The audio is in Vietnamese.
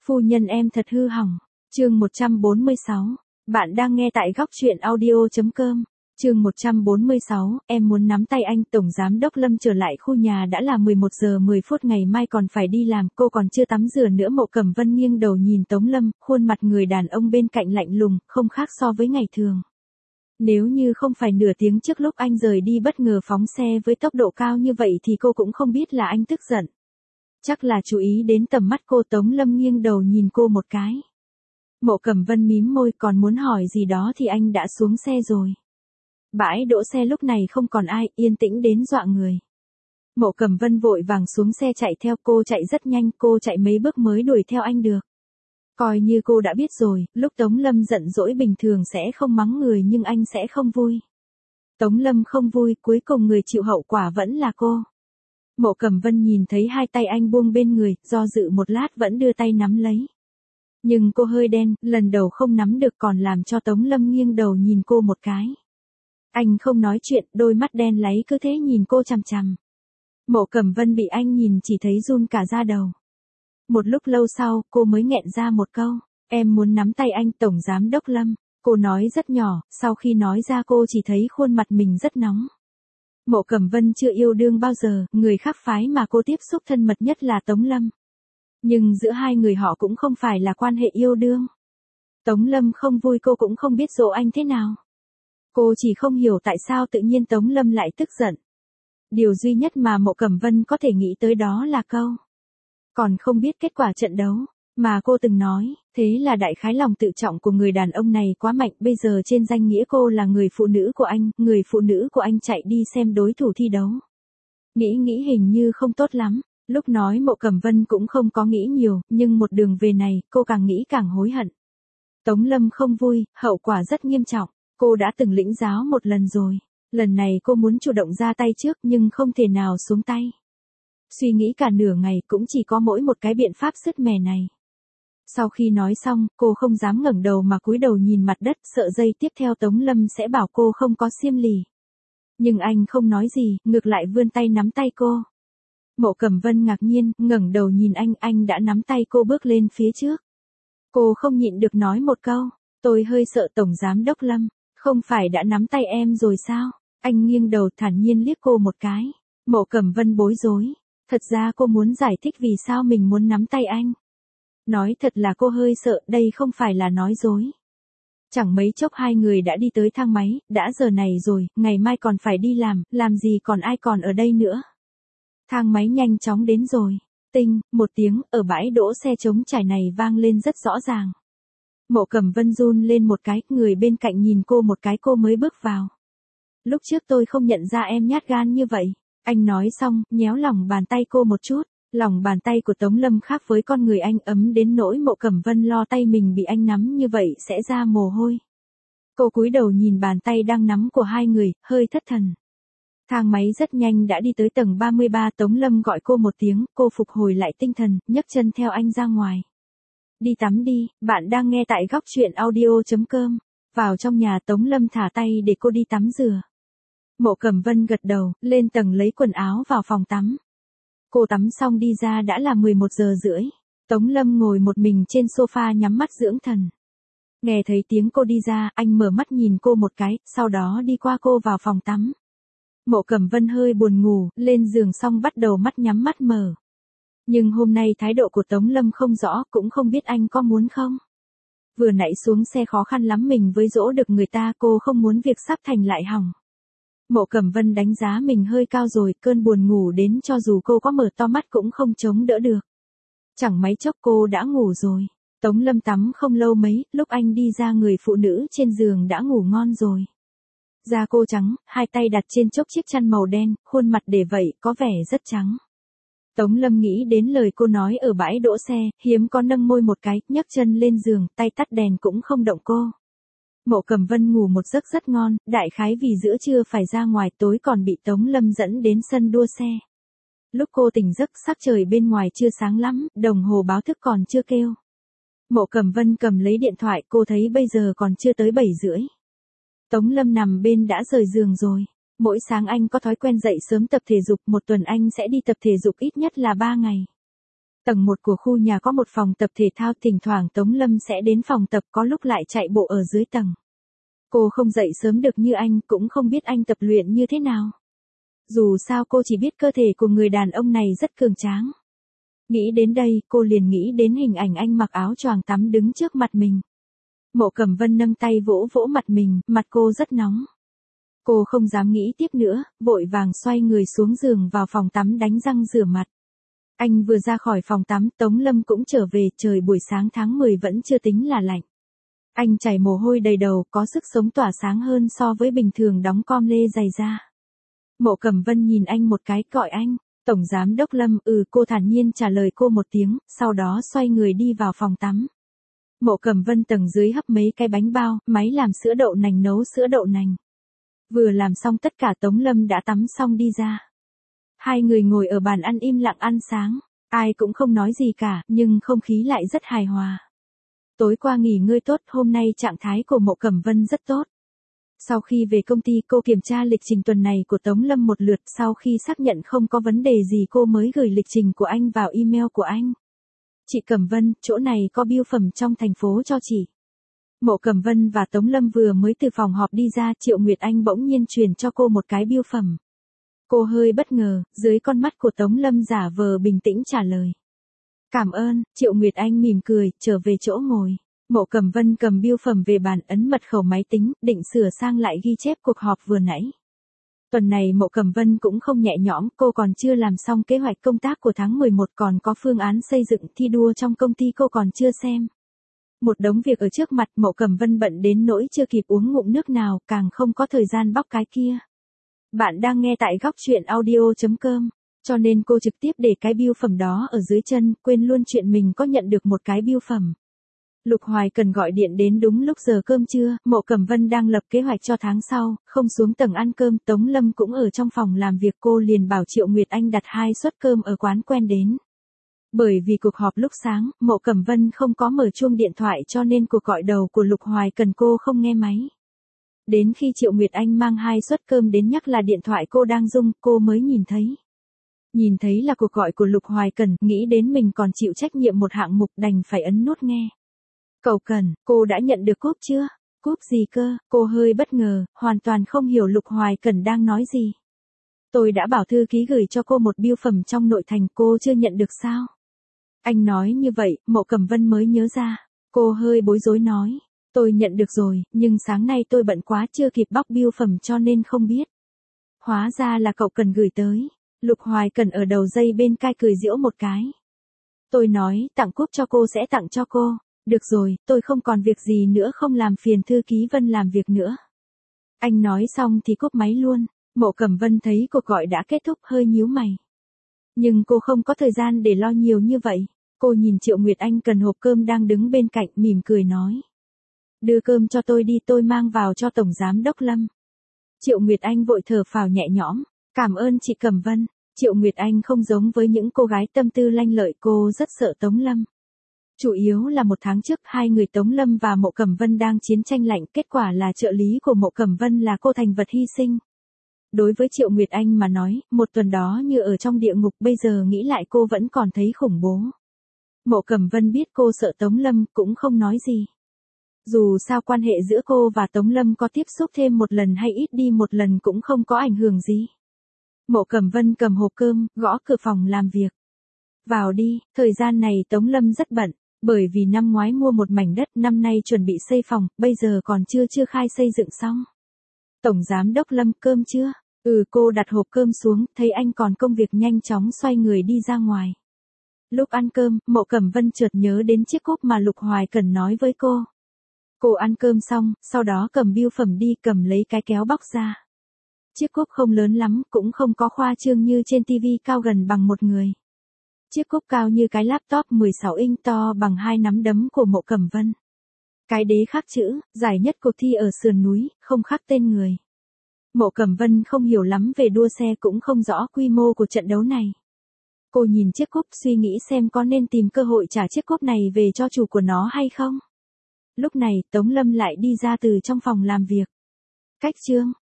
Phu nhân em thật hư hỏng. Chương 146. Bạn đang nghe tại góc truyện audio.com. Chương 146, em muốn nắm tay anh. Tổng giám đốc Lâm trở lại khu nhà đã là 11 giờ 10 phút, ngày mai còn phải đi làm, cô còn chưa tắm rửa nữa. Mộ Cẩm Vân nghiêng đầu nhìn Tống Lâm, khuôn mặt người đàn ông bên cạnh lạnh lùng, không khác so với ngày thường. Nếu như không phải nửa tiếng trước lúc anh rời đi bất ngờ phóng xe với tốc độ cao như vậy thì cô cũng không biết là anh tức giận. Chắc là chú ý đến tầm mắt cô. Tống Lâm nghiêng đầu nhìn cô một cái. Mộ Cẩm Vân mím môi, còn muốn hỏi gì đó thì anh đã xuống xe rồi. Bãi đỗ xe lúc này không còn ai, yên tĩnh đến dọa người. Mộ Cẩm Vân vội vàng xuống xe chạy theo. Cô chạy rất nhanh, cô chạy mấy bước mới đuổi theo anh được. Coi như cô đã biết rồi, lúc Tống Lâm giận dỗi bình thường sẽ không mắng người nhưng anh sẽ không vui. Tống Lâm không vui, cuối cùng người chịu hậu quả vẫn là cô. Mộ Cẩm Vân nhìn thấy hai tay anh buông bên người, do dự một lát vẫn đưa tay nắm lấy. Nhưng cô hơi đen, lần đầu không nắm được còn làm cho Tống Lâm nghiêng đầu nhìn cô một cái. Anh không nói chuyện, đôi mắt đen láy cứ thế nhìn cô chằm chằm. Mộ Cẩm Vân bị anh nhìn chỉ thấy run cả da đầu. Một lúc lâu sau, cô mới nghẹn ra một câu, em muốn nắm tay anh. Tổng giám đốc Lâm. Cô nói rất nhỏ, sau khi nói ra cô chỉ thấy khuôn mặt mình rất nóng. Mộ Cẩm Vân chưa yêu đương bao giờ, người khác phái mà cô tiếp xúc thân mật nhất là Tống Lâm. Nhưng giữa hai người họ cũng không phải là quan hệ yêu đương. Tống Lâm không vui, cô cũng không biết dỗ anh thế nào. Cô chỉ không hiểu tại sao tự nhiên Tống Lâm lại tức giận. Điều duy nhất mà Mộ Cẩm Vân có thể nghĩ tới đó là câu. Còn không biết kết quả trận đấu, mà cô từng nói, thế là đại khái lòng tự trọng của người đàn ông này quá mạnh. Bây giờ trên danh nghĩa cô là người phụ nữ của anh, người phụ nữ của anh chạy đi xem đối thủ thi đấu. Nghĩ hình như không tốt lắm. Lúc nói Mộ Cẩm Vân cũng không có nghĩ nhiều, nhưng một đường về này, cô càng nghĩ càng hối hận. Tống Lâm không vui, hậu quả rất nghiêm trọng. Cô đã từng lĩnh giáo một lần rồi. Lần này cô muốn chủ động ra tay trước nhưng không thể nào xuống tay. Suy nghĩ cả nửa ngày cũng chỉ có mỗi một cái biện pháp sứt mẻ này. Sau khi nói xong, cô không dám ngẩng đầu mà cúi đầu nhìn mặt đất, sợ giây tiếp theo Tống Lâm sẽ bảo cô không có xiêm lì. Nhưng anh không nói gì, ngược lại vươn tay nắm tay cô. Mộ Cẩm Vân ngạc nhiên, ngẩng đầu nhìn anh đã nắm tay cô bước lên phía trước. Cô không nhịn được nói một câu, tôi hơi sợ Tổng giám đốc Lâm, không phải đã nắm tay em rồi sao? Anh nghiêng đầu thản nhiên liếc cô một cái. Mộ Cẩm Vân bối rối, thật ra cô muốn giải thích vì sao mình muốn nắm tay anh. Nói thật là cô hơi sợ, đây không phải là nói dối. Chẳng mấy chốc hai người đã đi tới thang máy, đã giờ này rồi, ngày mai còn phải đi làm gì còn ai còn ở đây nữa. Thang máy nhanh chóng đến rồi. Tinh, một tiếng, ở bãi đỗ xe trống trải này vang lên rất rõ ràng. Mộ Cẩm Vân run lên một cái, người bên cạnh nhìn cô một cái cô mới bước vào. Lúc trước tôi không nhận ra em nhát gan như vậy. Anh nói xong, nhéo lòng bàn tay cô một chút. Lòng bàn tay của Tống Lâm khác với con người anh, ấm đến nỗi Mộ Cẩm Vân lo tay mình bị anh nắm như vậy sẽ ra mồ hôi. Cô cúi đầu nhìn bàn tay đang nắm của hai người, hơi thất thần. Thang máy rất nhanh đã đi tới tầng 33, Tống Lâm gọi cô một tiếng, cô phục hồi lại tinh thần, nhấc chân theo anh ra ngoài. Đi tắm đi, bạn đang nghe tại góc truyện audio.com. Vào trong nhà Tống Lâm thả tay để cô đi tắm rửa. Mộ Cẩm Vân gật đầu, lên tầng lấy quần áo vào phòng tắm. Cô tắm xong đi ra đã là 11 giờ rưỡi. Tống Lâm ngồi một mình trên sofa nhắm mắt dưỡng thần. Nghe thấy tiếng cô đi ra, anh mở mắt nhìn cô một cái, sau đó đi qua cô vào phòng tắm. Mộ Cẩm Vân hơi buồn ngủ, lên giường xong bắt đầu mắt nhắm mắt mở. Nhưng hôm nay thái độ của Tống Lâm không rõ, cũng không biết anh có muốn không. Vừa nãy xuống xe khó khăn lắm mình với dỗ được người ta, cô không muốn việc sắp thành lại hỏng. Mộ Cẩm Vân đánh giá mình hơi cao rồi, cơn buồn ngủ đến cho dù cô có mở to mắt cũng không chống đỡ được. Chẳng mấy chốc cô đã ngủ rồi. Tống Lâm tắm không lâu mấy, lúc anh đi ra người phụ nữ trên giường đã ngủ ngon rồi. Da cô trắng, hai tay đặt trên chốc chiếc chăn màu đen, khuôn mặt để vậy, có vẻ rất trắng. Tống Lâm nghĩ đến lời cô nói ở bãi đỗ xe, hiếm có nâng môi một cái, nhấc chân lên giường, tay tắt đèn cũng không động cô. Mộ Cẩm Vân ngủ một giấc rất ngon, đại khái vì giữa trưa phải ra ngoài, tối còn bị Tống Lâm dẫn đến sân đua xe. Lúc cô tỉnh giấc, sắc trời bên ngoài chưa sáng lắm, đồng hồ báo thức còn chưa kêu. Mộ Cẩm Vân cầm lấy điện thoại, cô thấy bây giờ còn chưa tới 7 rưỡi. Tống Lâm nằm bên đã rời giường rồi. Mỗi sáng anh có thói quen dậy sớm tập thể dục, một tuần anh sẽ đi tập thể dục ít nhất là 3 ngày. Tầng 1 của khu nhà có một phòng tập thể thao, thỉnh thoảng Tống Lâm sẽ đến phòng tập, có lúc lại chạy bộ ở dưới tầng. Cô không dậy sớm được như anh, cũng không biết anh tập luyện như thế nào. Dù sao cô chỉ biết cơ thể của người đàn ông này rất cường tráng. Nghĩ đến đây, cô liền nghĩ đến hình ảnh anh mặc áo choàng tắm đứng trước mặt mình. Mộ Cẩm Vân nâng tay vỗ vỗ mặt mình, mặt cô rất nóng. Cô không dám nghĩ tiếp nữa, vội vàng xoay người xuống giường vào phòng tắm đánh răng rửa mặt. Anh vừa ra khỏi phòng tắm, Tống Lâm cũng trở về, trời buổi sáng tháng 10 vẫn chưa tính là lạnh. Anh chảy mồ hôi đầy đầu, có sức sống tỏa sáng hơn so với bình thường đóng com lê dày da. Mộ Cẩm Vân nhìn anh một cái, gọi anh, Tổng Giám Đốc Lâm. Cô thản nhiên trả lời cô một tiếng, sau đó xoay người đi vào phòng tắm. Mộ Cẩm Vân tầng dưới hấp mấy cái bánh bao, máy làm sữa đậu nành nấu sữa đậu nành. Vừa làm xong tất cả, Tống Lâm đã tắm xong đi ra. Hai người ngồi ở bàn ăn im lặng ăn sáng, ai cũng không nói gì cả, nhưng không khí lại rất hài hòa. Tối qua nghỉ ngơi tốt, hôm nay trạng thái của Mộ Cẩm Vân rất tốt. Sau khi về công ty, cô kiểm tra lịch trình tuần này của Tống Lâm một lượt, sau khi xác nhận không có vấn đề gì cô mới gửi lịch trình của anh vào email của anh. Chị Cẩm Vân, chỗ này có bưu phẩm trong thành phố cho chị. Mộ Cẩm Vân và Tống Lâm vừa mới từ phòng họp đi ra, Triệu Nguyệt Anh bỗng nhiên truyền cho cô một cái bưu phẩm. Cô hơi bất ngờ, dưới con mắt của Tống Lâm giả vờ bình tĩnh trả lời. Cảm ơn. Triệu Nguyệt Anh mỉm cười, trở về chỗ ngồi. Mộ Cẩm Vân cầm bưu phẩm về bàn, ấn mật khẩu máy tính, định sửa sang lại ghi chép cuộc họp vừa nãy. Tuần này Mộ Cẩm Vân cũng không nhẹ nhõm, cô còn chưa làm xong kế hoạch công tác của tháng 11, còn có phương án xây dựng thi đua trong công ty cô còn chưa xem. Một đống việc ở trước mặt, Mộ Cẩm Vân bận đến nỗi chưa kịp uống ngụm nước nào, càng không có thời gian bóc cái kia. Bạn đang nghe tại góc truyện audio.com, cho nên cô trực tiếp để cái bưu phẩm đó ở dưới chân, quên luôn chuyện mình có nhận được một cái bưu phẩm. Lục Hoài Cần gọi điện đến đúng lúc giờ cơm trưa, Mộ Cẩm Vân đang lập kế hoạch cho tháng sau, không xuống tầng ăn cơm, Tống Lâm cũng ở trong phòng làm việc, cô liền bảo Triệu Nguyệt Anh đặt 2 suất cơm ở quán quen đến. Bởi vì cuộc họp lúc sáng, Mộ Cẩm Vân không có mở chuông điện thoại cho nên cuộc gọi đầu của Lục Hoài Cần cô không nghe máy. Đến khi Triệu Nguyệt Anh mang 2 suất cơm đến nhắc là điện thoại cô đang rung, cô mới nhìn thấy. Nhìn thấy là cuộc gọi của Lục Hoài Cần, nghĩ đến mình còn chịu trách nhiệm một hạng mục, đành phải ấn nút nghe. Cậu Cần, cô đã nhận được cúp chưa? Cúp gì cơ? Cô hơi bất ngờ, hoàn toàn không hiểu Lục Hoài Cần đang nói gì. Tôi đã bảo thư ký gửi cho cô một bưu phẩm trong nội thành, cô chưa nhận được sao? Anh nói như vậy, Mộ Cẩm Vân mới nhớ ra. Cô hơi bối rối nói. Tôi nhận được rồi, nhưng sáng nay tôi bận quá chưa kịp bóc bưu phẩm cho nên không biết. Hóa ra là cậu Cần gửi tới. Lục Hoài Cần ở đầu dây bên cai cười giễu một cái. Tôi nói, tặng cúp cho cô sẽ tặng cho cô. Được rồi, tôi không còn việc gì nữa, không làm phiền thư ký Vân làm việc nữa. Anh nói xong thì cúp máy luôn. Mộ Cẩm Vân thấy cuộc gọi đã kết thúc hơi nhíu mày. Nhưng cô không có thời gian để lo nhiều như vậy. Cô nhìn Triệu Nguyệt Anh cần hộp cơm đang đứng bên cạnh, mỉm cười nói. Đưa cơm cho tôi đi, tôi mang vào cho Tổng Giám Đốc Lâm. Triệu Nguyệt Anh vội thở phào nhẹ nhõm. Cảm ơn chị Cẩm Vân. Triệu Nguyệt Anh không giống với những cô gái tâm tư lanh lợi, cô rất sợ Tống Lâm. Chủ yếu là một tháng trước, hai người Tống Lâm và Mộ Cẩm Vân đang chiến tranh lạnh, kết quả là trợ lý của Mộ Cẩm Vân là cô thành vật hy sinh. Đối với Triệu Nguyệt Anh mà nói, một tuần đó như ở trong địa ngục, bây giờ nghĩ lại cô vẫn còn thấy khủng bố. Mộ Cẩm Vân biết cô sợ Tống Lâm, cũng không nói gì. Dù sao quan hệ giữa cô và Tống Lâm có tiếp xúc thêm một lần hay ít đi một lần cũng không có ảnh hưởng gì. Mộ Cẩm Vân cầm hộp cơm, gõ cửa phòng làm việc. Vào đi, thời gian này Tống Lâm rất bận, bởi vì năm ngoái mua một mảnh đất, năm nay chuẩn bị xây phòng, bây giờ còn chưa khai xây dựng xong. Tổng Giám Đốc Lâm, cơm chưa? Cô đặt hộp cơm xuống, thấy anh còn công việc nhanh chóng xoay người đi ra ngoài. Lúc ăn cơm, Mộ Cẩm Vân chợt nhớ đến chiếc cúp mà Lục Hoài Cần nói với cô. Cô ăn cơm xong, sau đó cầm bưu phẩm đi, cầm lấy cái kéo bóc ra. Chiếc cúp không lớn lắm, cũng không có khoa trương như trên TV, cao gần bằng một người. Chiếc cúp cao như cái laptop 16 inch to bằng 2 nắm đấm của Mộ Cẩm Vân. Cái đế khắc chữ, giải nhất cuộc thi ở sườn núi, không khắc tên người. Mộ Cẩm Vân không hiểu lắm về đua xe, cũng không rõ quy mô của trận đấu này. Cô nhìn chiếc cúp suy nghĩ xem có nên tìm cơ hội trả chiếc cúp này về cho chủ của nó hay không. Lúc này, Tống Lâm lại đi ra từ trong phòng làm việc. Cách chương